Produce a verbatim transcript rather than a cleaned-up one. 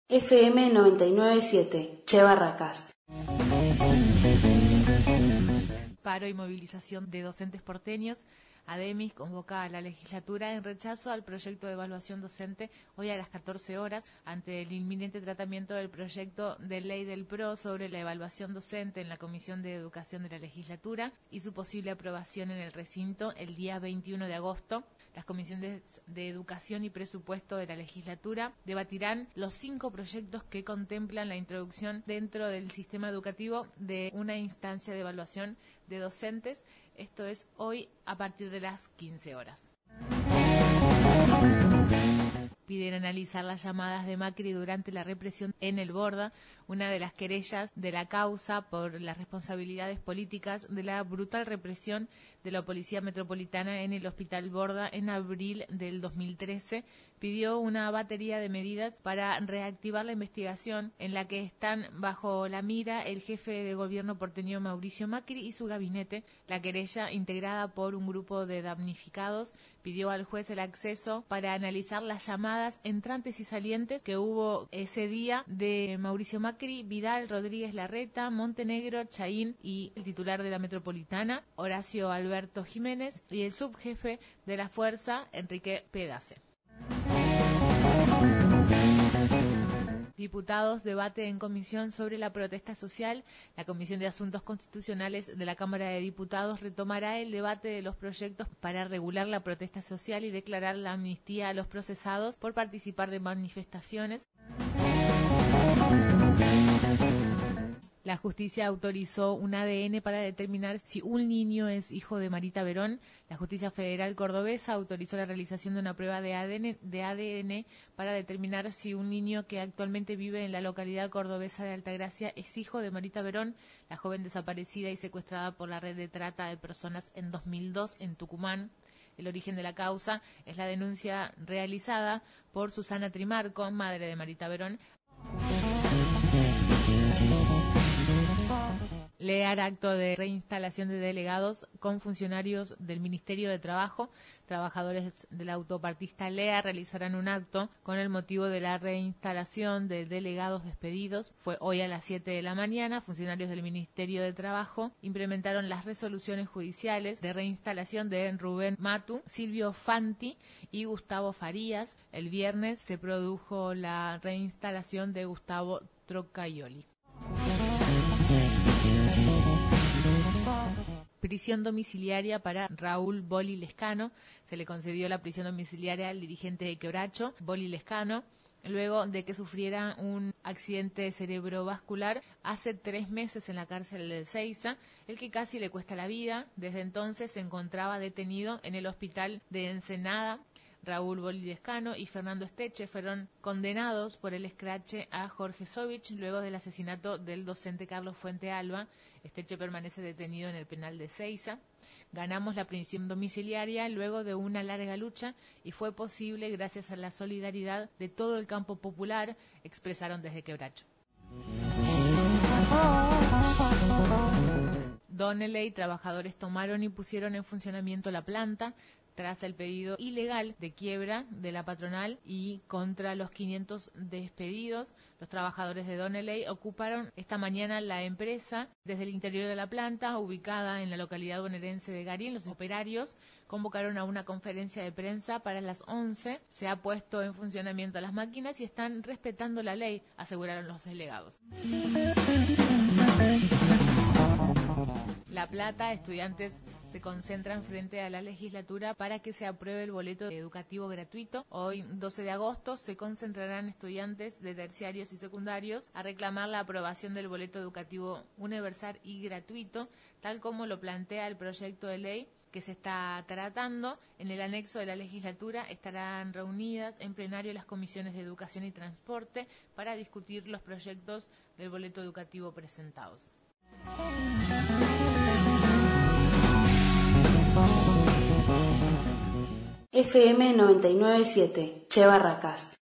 F M noventa y nueve punto siete, Che Barracas. Paro y movilización de docentes porteños. ADEMIS convoca a la legislatura en rechazo al proyecto de evaluación docente hoy a las catorce horas ante el inminente tratamiento del proyecto de ley del P R O sobre la evaluación docente en la Comisión de Educación de la legislatura y su posible aprobación en el recinto el día veintiuno de agosto. Las comisiones de Educación y Presupuesto de la legislatura debatirán los cinco proyectos que contemplan la introducción dentro del sistema educativo de una instancia de evaluación de docentes. Esto es hoy a partir de las quince horas. Piden analizar las llamadas de Macri durante la represión en el Borda, una de las querellas de la causa por las responsabilidades políticas de la brutal represión de la Policía Metropolitana en el Hospital Borda en abril del dos mil trece, pidió una batería de medidas para reactivar la investigación en la que están bajo la mira el jefe de gobierno porteño Mauricio Macri y su gabinete. La querella, integrada por un grupo de damnificados, pidió al juez el acceso para analizar las llamadas entrantes y salientes que hubo ese día de Mauricio Macri, Vidal, Rodríguez Larreta, Montenegro, Chaín y el titular de la Metropolitana, Horacio Alberto Jiménez, y el subjefe de la Fuerza, Enrique Pedace. Diputados debate en comisión sobre la protesta social. La Comisión de Asuntos Constitucionales de la Cámara de Diputados retomará el debate de los proyectos para regular la protesta social y declarar la amnistía a los procesados por participar de manifestaciones. La justicia autorizó un A D N para determinar si un niño es hijo de Marita Verón. La justicia federal cordobesa autorizó la realización de una prueba de A D N, de A D N para determinar si un niño que actualmente vive en la localidad cordobesa de Altagracia es hijo de Marita Verón, la joven desaparecida y secuestrada por la red de trata de personas en dos mil dos en Tucumán. El origen de la causa es la denuncia realizada por Susana Trimarco, madre de Marita Verón. Lear acto de reinstalación de delegados con funcionarios del Ministerio de Trabajo. Trabajadores de la autopartista Lea realizarán un acto con el motivo de la reinstalación de delegados despedidos. Fue hoy a las siete de la mañana. Funcionarios del Ministerio de Trabajo implementaron las resoluciones judiciales de reinstalación de Rubén Matu, Silvio Fanti y Gustavo Farías. El viernes se produjo la reinstalación de Gustavo Trocaioli. Prisión domiciliaria para Raúl Boli Lescano. Se le concedió la prisión domiciliaria al dirigente de Quebracho, Boli Lescano, luego de que sufriera un accidente cerebrovascular hace tres meses en la cárcel de Ezeiza, el que casi le cuesta la vida. Desde entonces se encontraba detenido en el hospital de Ensenada. Raúl Boli Lescano y Fernando Esteche fueron condenados por el escrache a Jorge Sovich luego del asesinato del docente Carlos Fuente Alba. Esteche permanece detenido en el penal de Ezeiza. Ganamos la prisión domiciliaria luego de una larga lucha y fue posible gracias a la solidaridad de todo el campo popular, expresaron desde Quebracho. Donnelley, trabajadores tomaron y pusieron en funcionamiento la planta tras el pedido ilegal de quiebra de la patronal y contra los quinientos despedidos. Los trabajadores de Donnelley ocuparon esta mañana la empresa desde el interior de la planta, ubicada en la localidad bonaerense de Garín. Los operarios convocaron a una conferencia de prensa para las once. Se ha puesto en funcionamiento las máquinas y están respetando la ley, aseguraron los delegados. La Plata, estudiantes se concentran frente a la legislatura para que se apruebe el boleto educativo gratuito. Hoy, doce de agosto, se concentrarán estudiantes de terciarios y secundarios a reclamar la aprobación del boleto educativo universal y gratuito, tal como lo plantea el proyecto de ley que se está tratando. En el anexo de la legislatura estarán reunidas en plenario las comisiones de Educación y Transporte para discutir los proyectos del boleto educativo presentados. F M noventa y nueve punto siete, Che Barracas.